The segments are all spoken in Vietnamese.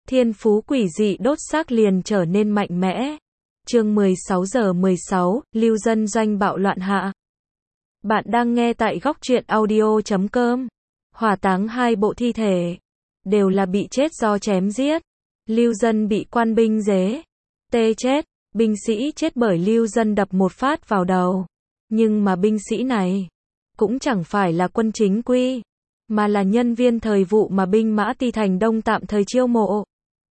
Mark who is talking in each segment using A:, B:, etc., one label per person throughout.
A: thiên phú quỷ dị đốt xác liền trở nên mạnh mẽ. Chương 16:16, Lưu Dân Doanh bạo loạn hạ. Bạn đang nghe tại góc truyện audio.com. Hỏa táng hai bộ thi thể, đều là bị chết do chém giết. Lưu Dân bị quan binh giết chết, binh sĩ chết bởi Lưu Dân đập một phát vào đầu. Nhưng mà binh sĩ này cũng chẳng phải là quân chính quy, mà là nhân viên thời vụ mà binh mã Ti Thành Đông tạm thời chiêu mộ.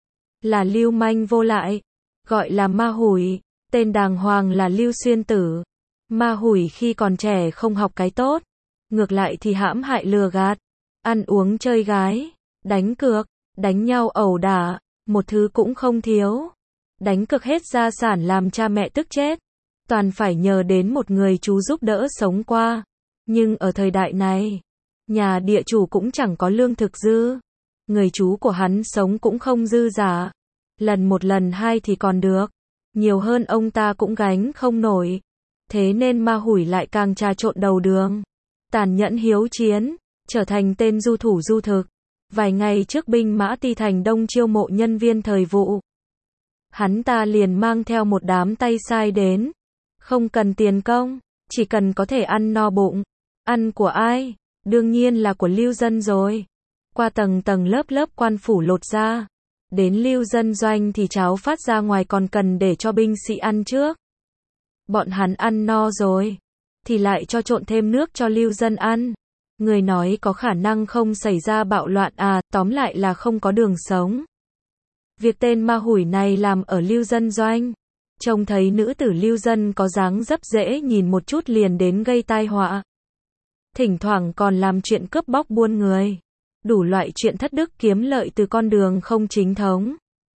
A: Là lưu manh vô lại, gọi là ma hủi, tên đàng hoàng là Lưu Xuyên Tử. Ma hủi khi còn trẻ không học cái tốt, ngược lại thì hãm hại lừa gạt, ăn uống chơi gái, đánh cược, đánh nhau ẩu đả, một thứ cũng không thiếu. Đánh cược hết gia sản làm cha mẹ tức chết, toàn phải nhờ đến một người chú giúp đỡ sống qua. Nhưng ở thời đại này, nhà địa chủ cũng chẳng có lương thực dư, người chú của hắn sống cũng không dư giả. Lần một lần hai thì còn được, nhiều hơn ông ta cũng gánh không nổi. Thế nên ma hủi lại càng trà trộn đầu đường, tàn nhẫn hiếu chiến, trở thành tên du thủ du thực. Vài ngày trước binh mã Ti Thành Đông chiêu mộ nhân viên thời vụ, hắn ta liền mang theo một đám tay sai đến, không cần tiền công, chỉ cần có thể ăn no bụng. Ăn của ai? Đương nhiên là của Lưu Dân rồi. Qua tầng tầng lớp lớp quan phủ lột ra, đến Lưu Dân Doanh thì cháo phát ra ngoài còn cần để cho binh sĩ ăn trước. Bọn hắn ăn no rồi, thì lại cho trộn thêm nước cho Lưu Dân ăn. Người nói có khả năng không xảy ra bạo loạn à, tóm lại là không có đường sống. Việc tên ma hủi này làm ở Lưu Dân Doanh, trông thấy nữ tử Lưu Dân có dáng dấp dễ nhìn một chút liền đến gây tai họa. Thỉnh thoảng còn làm chuyện cướp bóc buôn người, đủ loại chuyện thất đức kiếm lợi từ con đường không chính thống.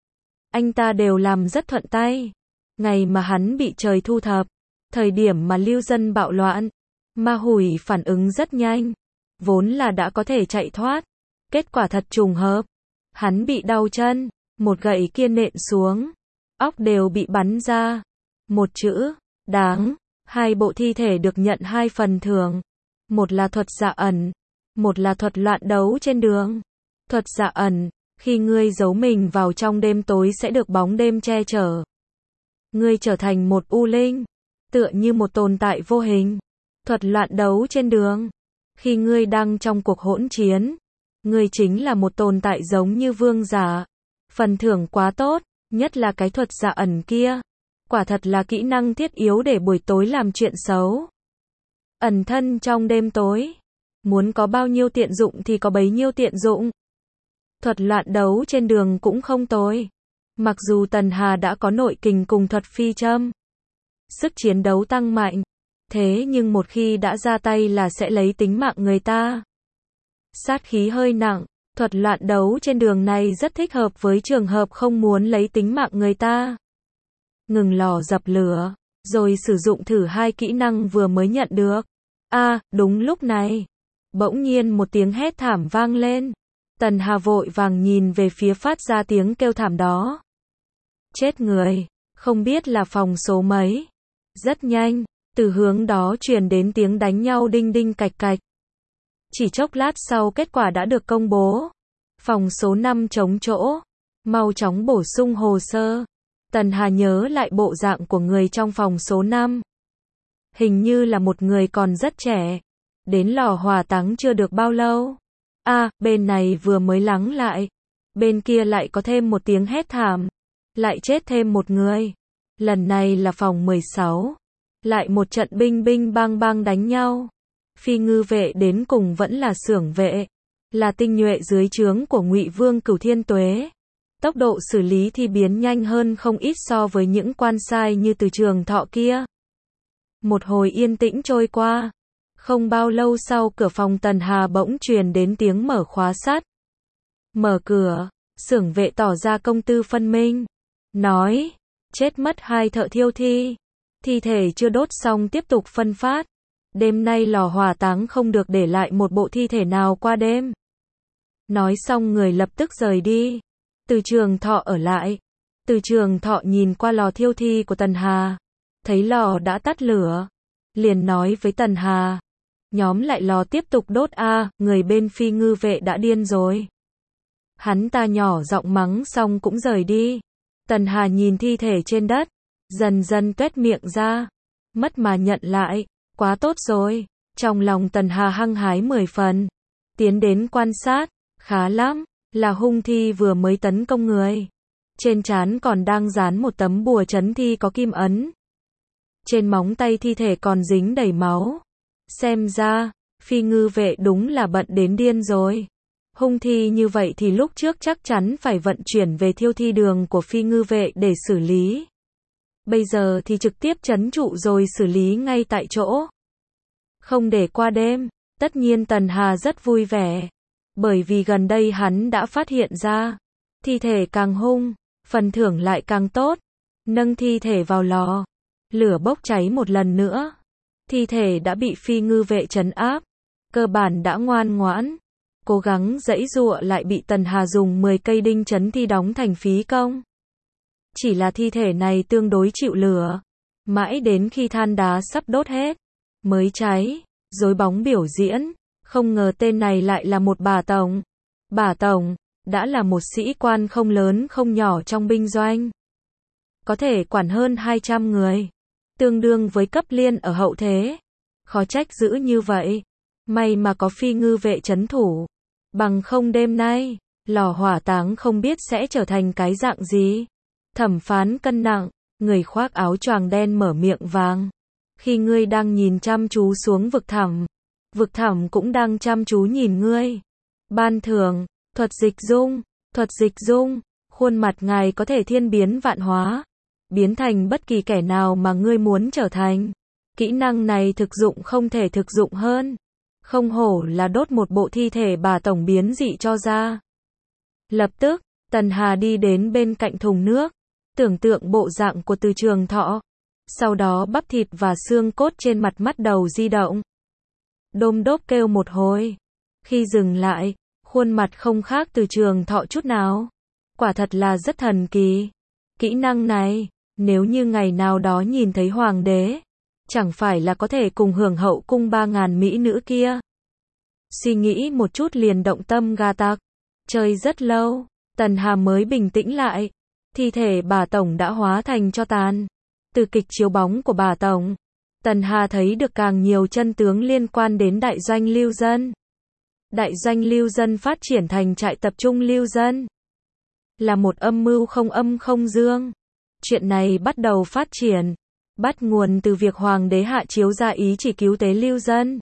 A: Anh ta đều làm rất thuận tay. Ngày mà hắn bị trời thu thập, thời điểm mà Lưu Dân bạo loạn, ma hủi phản ứng rất nhanh, vốn là đã có thể chạy thoát. Kết quả thật trùng hợp, hắn bị đau chân, một gậy kia nện xuống, óc đều bị bắn ra. Một chữ, đáng. Hai bộ thi thể được nhận 2 phần thưởng. Một là thuật dạ ẩn, một là thuật loạn đấu trên đường. Thuật dạ ẩn, khi ngươi giấu mình vào trong đêm tối sẽ được bóng đêm che chở. Ngươi trở thành một u linh, tựa như một tồn tại vô hình. Thuật loạn đấu trên đường, khi ngươi đang trong cuộc hỗn chiến, ngươi chính là một tồn tại giống như vương giả. Phần thưởng quá tốt, nhất là cái thuật dạ ẩn kia. Quả thật là kỹ năng thiết yếu để buổi tối làm chuyện xấu. Ẩn thân trong đêm tối, muốn có bao nhiêu tiện dụng thì có bấy nhiêu tiện dụng. Thuật loạn đấu trên đường cũng không tồi. Mặc dù Tần Hà đã có nội kình cùng thuật phi châm, sức chiến đấu tăng mạnh, thế nhưng một khi đã ra tay là sẽ lấy tính mạng người ta. Sát khí hơi nặng, thuật loạn đấu trên đường này rất thích hợp với trường hợp không muốn lấy tính mạng người ta. Ngừng lò dập lửa, rồi sử dụng thử 2 kỹ năng vừa mới nhận được. Đúng lúc này, bỗng nhiên một tiếng hét thảm vang lên. Tần Hà vội vàng nhìn về phía phát ra tiếng kêu thảm đó. Chết người, không biết là phòng số mấy. Rất nhanh, từ hướng đó truyền đến tiếng đánh nhau đinh đinh cạch cạch. Chỉ chốc lát sau kết quả đã được công bố. Phòng số 5 trống chỗ, mau chóng bổ sung hồ sơ. Tần Hà nhớ lại bộ dạng của người trong phòng số 5. Hình như là một người còn rất trẻ. Đến lò hỏa táng chưa được bao lâu. Bên này vừa mới lắng lại. Bên kia lại có thêm một tiếng hét thảm. Lại chết thêm một người. Lần này là phòng 16. Lại một trận binh binh bang bang đánh nhau. Phi ngư vệ đến cùng vẫn là xưởng vệ. Là tinh nhuệ dưới trướng của Ngụy Vương Cửu Thiên Tuế. Tốc độ xử lý thi biến nhanh hơn không ít so với những quan sai như Từ Trường Thọ kia. Một hồi yên tĩnh trôi qua. Không bao lâu sau cửa phòng Tần Hà bỗng truyền đến tiếng mở khóa sắt. Mở cửa, xưởng vệ tỏ ra công tư phân minh. Nói, chết mất 2 thợ thiêu thi. Thi thể chưa đốt xong tiếp tục phân phát. Đêm nay lò hỏa táng không được để lại một bộ thi thể nào qua đêm. Nói xong người lập tức rời đi. Từ Trường Thọ ở lại. Từ Trường Thọ nhìn qua lò thiêu thi của Tần Hà. Thấy lò đã tắt lửa. Liền nói với Tần Hà. Nhóm lại lò tiếp tục đốt người bên phi ngư vệ đã điên rồi. Hắn ta nhỏ giọng mắng xong cũng rời đi. Tần Hà nhìn thi thể trên đất, dần dần tuét miệng ra. Mất mà nhận lại, quá tốt rồi. Trong lòng Tần Hà hăng hái 10 phần. Tiến đến quan sát, khá lắm, là hung thi vừa mới tấn công người. Trên trán còn đang dán một tấm bùa trấn thi có kim ấn. Trên móng tay thi thể còn dính đầy máu. Xem ra, Phi Ngư Vệ đúng là bận đến điên rồi. Hung thi như vậy thì lúc trước chắc chắn phải vận chuyển về thiêu thi đường của Phi Ngư Vệ để xử lý. Bây giờ thì trực tiếp trấn trụ rồi xử lý ngay tại chỗ. Không để qua đêm, tất nhiên Tần Hà rất vui vẻ. Bởi vì gần đây hắn đã phát hiện ra, thi thể càng hung, phần thưởng lại càng tốt. Nâng thi thể vào lò, lửa bốc cháy một lần nữa. Thi thể đã bị Phi Ngư Vệ trấn áp, cơ bản đã ngoan ngoãn. Cố gắng giãy giụa lại bị Tần Hà dùng 10 cây đinh trấn thi đóng thành phí công. Chỉ là thi thể này tương đối chịu lửa. Mãi đến khi than đá sắp đốt hết, mới cháy. Dối bóng biểu diễn, không ngờ tên này lại là một bà tổng. Bà tổng, đã là một sĩ quan không lớn không nhỏ trong binh doanh. Có thể quản hơn 200 người. Tương đương với cấp liên ở hậu thế. Khó trách dữ như vậy. May mà có Phi Ngư Vệ trấn thủ. Bằng không đêm nay, lò hỏa táng không biết sẽ trở thành cái dạng gì. Thẩm phán cân nặng, người khoác áo choàng đen mở miệng vàng. Khi ngươi đang nhìn chăm chú xuống vực thẳm cũng đang chăm chú nhìn ngươi. Ban thưởng, thuật dịch dung, khuôn mặt ngài có thể thiên biến vạn hóa, biến thành bất kỳ kẻ nào mà ngươi muốn trở thành. Kỹ năng này thực dụng không thể thực dụng hơn. Không hổ là đốt một bộ thi thể bà tổng biến dị cho ra. Lập tức, Tần Hà đi đến bên cạnh thùng nước, tưởng tượng bộ dạng của Từ Trường Thọ. Sau đó bắp thịt và xương cốt trên mặt bắt đầu di động. Đôm đốp kêu một hồi. Khi dừng lại, khuôn mặt không khác Từ Trường Thọ chút nào. Quả thật là rất thần kỳ. Kỹ năng này, nếu như ngày nào đó nhìn thấy hoàng đế, chẳng phải là có thể cùng hưởng hậu cung 3.000 mỹ nữ kia. Suy nghĩ một chút liền động tâm gà tặc. Chơi rất lâu, Tần Hà mới bình tĩnh lại. Thi thể bà tổng đã hóa thành tro tàn. Từ kịch chiếu bóng của bà tổng, Tần Hà thấy được càng nhiều chân tướng liên quan đến đại doanh lưu dân. Đại doanh lưu dân phát triển thành trại tập trung lưu dân. Là một âm mưu không âm không dương. Chuyện này bắt đầu phát triển. Bắt nguồn từ việc hoàng đế hạ chiếu ra ý chỉ cứu tế lưu dân.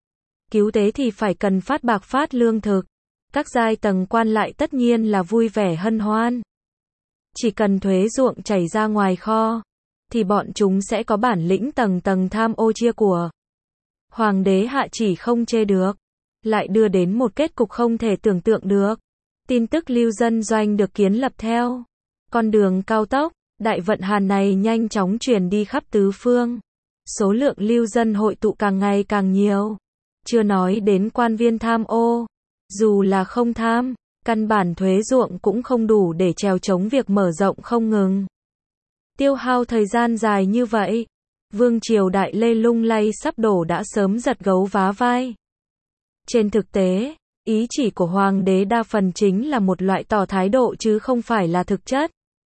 A: Cứu tế thì phải cần phát bạc phát lương thực. Các giai tầng quan lại tất nhiên là vui vẻ hân hoan. Chỉ cần thuế ruộng chảy ra ngoài kho, thì bọn chúng sẽ có bản lĩnh tầng tầng tham ô chia của. Hoàng đế hạ chỉ không chê được, lại đưa đến một kết cục không thể tưởng tượng được. Tin tức lưu dân doanh được kiến lập theo con đường cao tốc, đại vận hàn này nhanh chóng truyền đi khắp tứ phương. Số lượng lưu dân hội tụ càng ngày càng nhiều. Chưa nói đến quan viên tham ô. Dù là không tham, căn bản thuế ruộng cũng không đủ để trèo chống việc mở rộng không ngừng. Tiêu hao thời gian dài như vậy, vương triều Đại Lê lung lay sắp đổ đã sớm giật gấu vá vai. Trên thực tế, ý chỉ của hoàng đế đa phần chính là một loại tỏ thái độ chứ không phải là thực chất.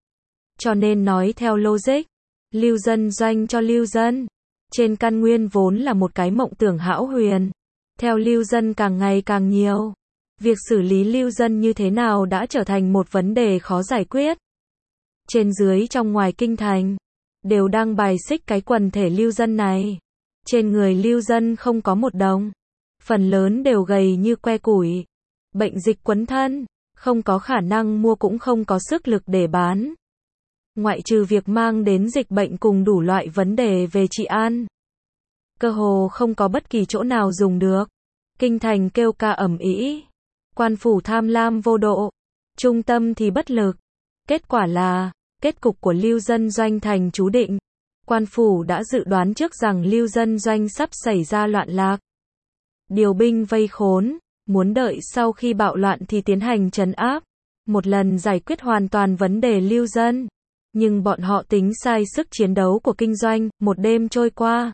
A: Cho nên nói theo logic, lưu dân doanh cho lưu dân, trên căn nguyên vốn là một cái mộng tưởng hão huyền. Theo lưu dân càng ngày càng nhiều, việc xử lý lưu dân như thế nào đã trở thành một vấn đề khó giải quyết. Trên dưới trong ngoài kinh thành, đều đang bài xích cái quần thể lưu dân này. Trên người lưu dân không có một đồng. Phần lớn đều gầy như que củi. Bệnh dịch quấn thân, không có khả năng mua cũng không có sức lực để bán. Ngoại trừ việc mang đến dịch bệnh cùng đủ loại vấn đề về trị an, cơ hồ không có bất kỳ chỗ nào dùng được. Kinh thành kêu ca ầm ĩ, quan phủ tham lam vô độ, trung tâm thì bất lực. Kết quả là, kết cục của lưu dân doanh thành chú định. Quan phủ đã dự đoán trước rằng lưu dân doanh sắp xảy ra loạn lạc. Điều binh vây khốn, muốn đợi sau khi bạo loạn thì tiến hành trấn áp, một lần giải quyết hoàn toàn vấn đề lưu dân. Nhưng bọn họ tính sai sức chiến đấu của kinh doanh, một đêm trôi qua.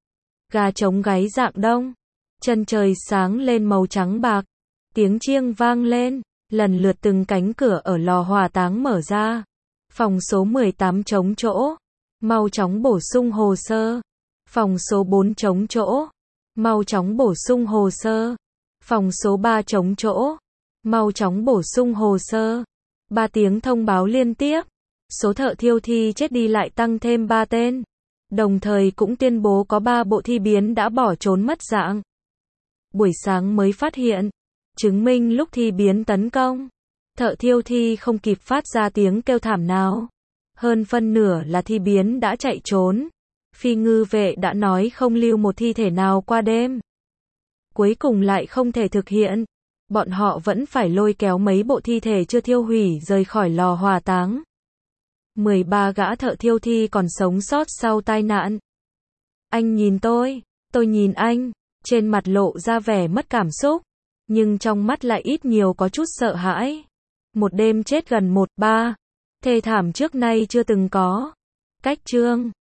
A: Gà trống gáy dạng đông, chân trời sáng lên màu trắng bạc, tiếng chiêng vang lên, Lần lượt từng cánh cửa ở lò hỏa táng mở ra. Phòng số 18 trống chỗ. Mau chóng bổ sung hồ sơ. Phòng số 4 trống chỗ. Mau chóng bổ sung hồ sơ. Phòng số 3 trống chỗ. Mau chóng bổ sung hồ sơ. 3 tiếng thông báo liên tiếp. Số thợ thiêu thi chết đi lại tăng thêm 3 tên. Đồng thời cũng tuyên bố có 3 bộ thi biến đã bỏ trốn mất dạng. Buổi sáng mới phát hiện. Chứng minh lúc thi biến tấn công. Thợ thiêu thi không kịp phát ra tiếng kêu thảm nào. Hơn phân nửa là thi biến đã chạy trốn. Phi ngư vệ đã nói không lưu một thi thể nào qua đêm. Cuối cùng lại không thể thực hiện. Bọn họ vẫn phải lôi kéo mấy bộ thi thể chưa thiêu hủy rời khỏi lò hỏa táng. 13 gã thợ thiêu thi còn sống sót sau tai nạn. Anh nhìn tôi nhìn anh, trên mặt lộ ra vẻ mất cảm xúc, nhưng trong mắt lại ít nhiều có chút sợ hãi. Một đêm chết gần 1/3, thê thảm trước nay chưa từng có. Cách chương